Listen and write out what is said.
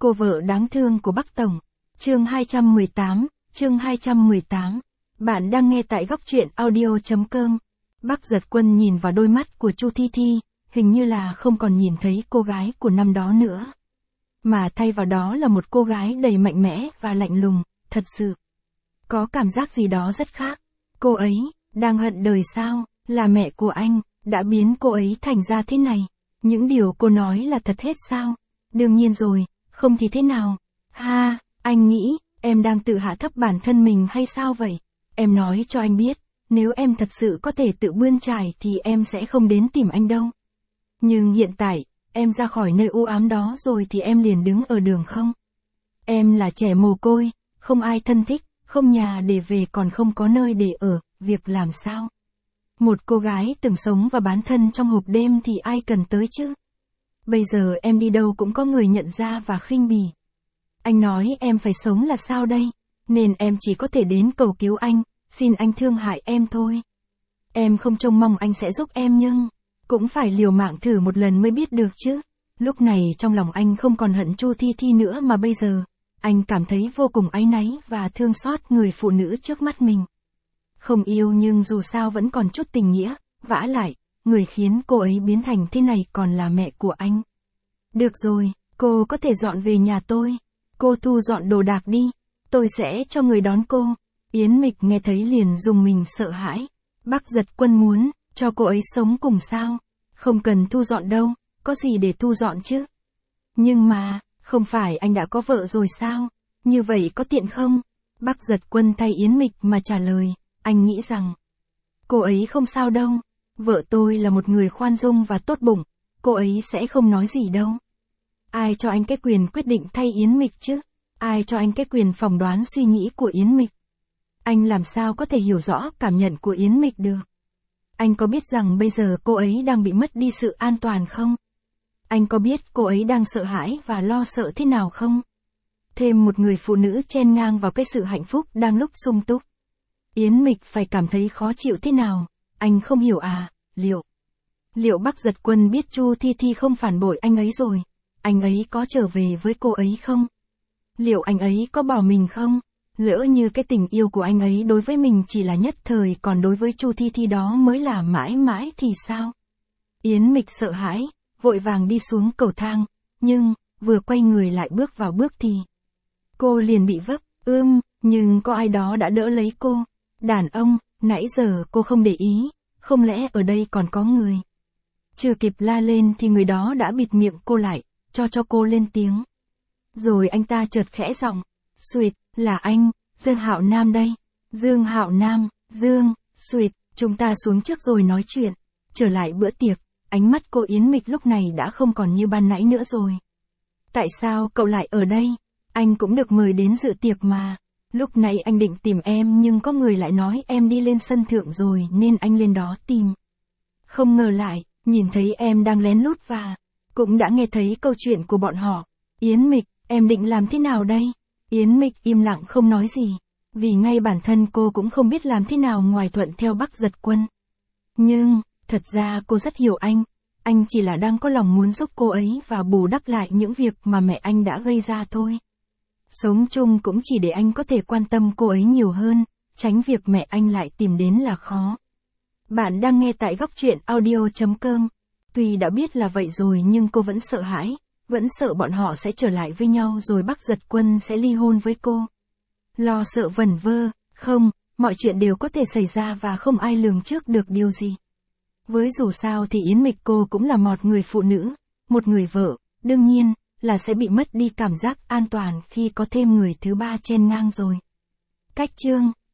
Cô vợ đáng thương của Bắc Tổng. Chương 218. Bạn đang nghe tại góc truyện audio.com. Bắc Giật Quân nhìn vào đôi mắt của Chu Thi Thi, hình như là không còn nhìn thấy cô gái của năm đó nữa. Mà thay vào đó là một cô gái đầy mạnh mẽ và lạnh lùng, thật sự. Có cảm giác gì đó rất khác. Cô ấy, đang hận đời sao, là mẹ của anh, đã biến cô ấy thành ra thế này. Những điều cô nói là thật hết sao? Đương nhiên rồi, không thì thế nào? Ha, anh nghĩ, em đang tự hạ thấp bản thân mình hay sao vậy? Em nói cho anh biết, nếu em thật sự có thể tự bươn trải thì em sẽ không đến tìm anh đâu. Nhưng hiện tại, em ra khỏi nơi u ám đó rồi thì em liền đứng ở đường không? Em là trẻ mồ côi, không ai thân thích, không nhà để về còn không có nơi để ở, việc làm sao? Một cô gái từng sống và bán thân trong hộp đêm thì ai cần tới chứ? Bây giờ em đi đâu cũng có người nhận ra và khinh bỉ. Anh nói em phải sống là sao đây? Nên em chỉ có thể đến cầu cứu anh, xin anh thương hại em thôi. Em không trông mong anh sẽ giúp em nhưng cũng phải liều mạng thử một lần mới biết được chứ. Lúc này trong lòng anh không còn hận Chu Thi Thi nữa mà bây giờ, anh cảm thấy vô cùng áy náy và thương xót người phụ nữ trước mắt mình. Không yêu nhưng dù sao vẫn còn chút tình nghĩa, vả lại, người khiến cô ấy biến thành thế này còn là mẹ của anh. Được rồi, cô có thể dọn về nhà tôi. Cô thu dọn đồ đạc đi, tôi sẽ cho người đón cô. Yến Mịch nghe thấy liền rùng mình sợ hãi. Bắc Giật Quân muốn cho cô ấy sống cùng sao? Không cần thu dọn đâu, có gì để thu dọn chứ? Nhưng mà, không phải anh đã có vợ rồi sao? Như vậy có tiện không? Bắc Giật Quân thay Yến Mịch mà trả lời, anh nghĩ rằng cô ấy không sao đâu. Vợ tôi là một người khoan dung và tốt bụng, cô ấy sẽ không nói gì đâu. Ai cho anh cái quyền quyết định thay Yến Mịch chứ? Ai cho anh cái quyền phỏng đoán suy nghĩ của Yến Mịch? Anh làm sao có thể hiểu rõ cảm nhận của Yến Mịch được? Anh có biết rằng bây giờ cô ấy đang bị mất đi sự an toàn không? Anh có biết cô ấy đang sợ hãi và lo sợ thế nào không? Thêm một người phụ nữ chen ngang vào cái sự hạnh phúc đang lúc sung túc. Yến Mịch phải cảm thấy khó chịu thế nào? Anh không hiểu à, liệu Bắc Giật Quân biết Chu Thi Thi không phản bội anh ấy rồi? Anh ấy có trở về với cô ấy không? Liệu anh ấy có bỏ mình không? Lỡ như cái tình yêu của anh ấy đối với mình chỉ là nhất thời còn đối với Chu Thi Thi đó mới là mãi mãi thì sao? Yến Mịch sợ hãi, vội vàng đi xuống cầu thang, nhưng, vừa quay người lại bước vào bước thì cô liền bị vấp, nhưng có ai đó đã đỡ lấy cô. Đàn ông, nãy giờ cô không để ý, không lẽ ở đây còn có người? Chưa kịp la lên thì người đó đã bịt miệng cô lại, cho cô lên tiếng. Rồi anh ta chợt khẽ giọng, "Xuyệt, là anh, Dương Hạo Nam đây." Dương Hạo Nam, Xuyệt, chúng ta xuống trước rồi nói chuyện. Trở lại bữa tiệc, ánh mắt cô Yến Mịch lúc này đã không còn như ban nãy nữa rồi. Tại sao cậu lại ở đây? Anh cũng được mời đến dự tiệc mà. Lúc nãy anh định tìm em nhưng có người lại nói em đi lên sân thượng rồi nên anh lên đó tìm. Không ngờ lại, nhìn thấy em đang lén lút và cũng đã nghe thấy câu chuyện của bọn họ. Yến Mịch, em định làm thế nào đây? Yến Mịch im lặng không nói gì, vì ngay bản thân cô cũng không biết làm thế nào ngoài thuận theo Bắc Giật Quân. Nhưng, thật ra cô rất hiểu anh chỉ là đang có lòng muốn giúp cô ấy và bù đắp lại những việc mà mẹ anh đã gây ra thôi. Sống chung cũng chỉ để anh có thể quan tâm cô ấy nhiều hơn, tránh việc mẹ anh lại tìm đến là khó. Bạn đang nghe tại góc truyện audio.com. Tuy đã biết là vậy rồi nhưng cô vẫn sợ hãi, vẫn sợ bọn họ sẽ trở lại với nhau rồi Bắc Giật Quân sẽ ly hôn với cô. Lo sợ vẩn vơ, không, mọi chuyện đều có thể xảy ra và không ai lường trước được điều gì. Với dù sao thì Yến Mịch cô cũng là một người phụ nữ, một người vợ, đương nhiên là sẽ bị mất đi cảm giác an toàn khi có thêm người thứ ba chen ngang rồi. Cách chương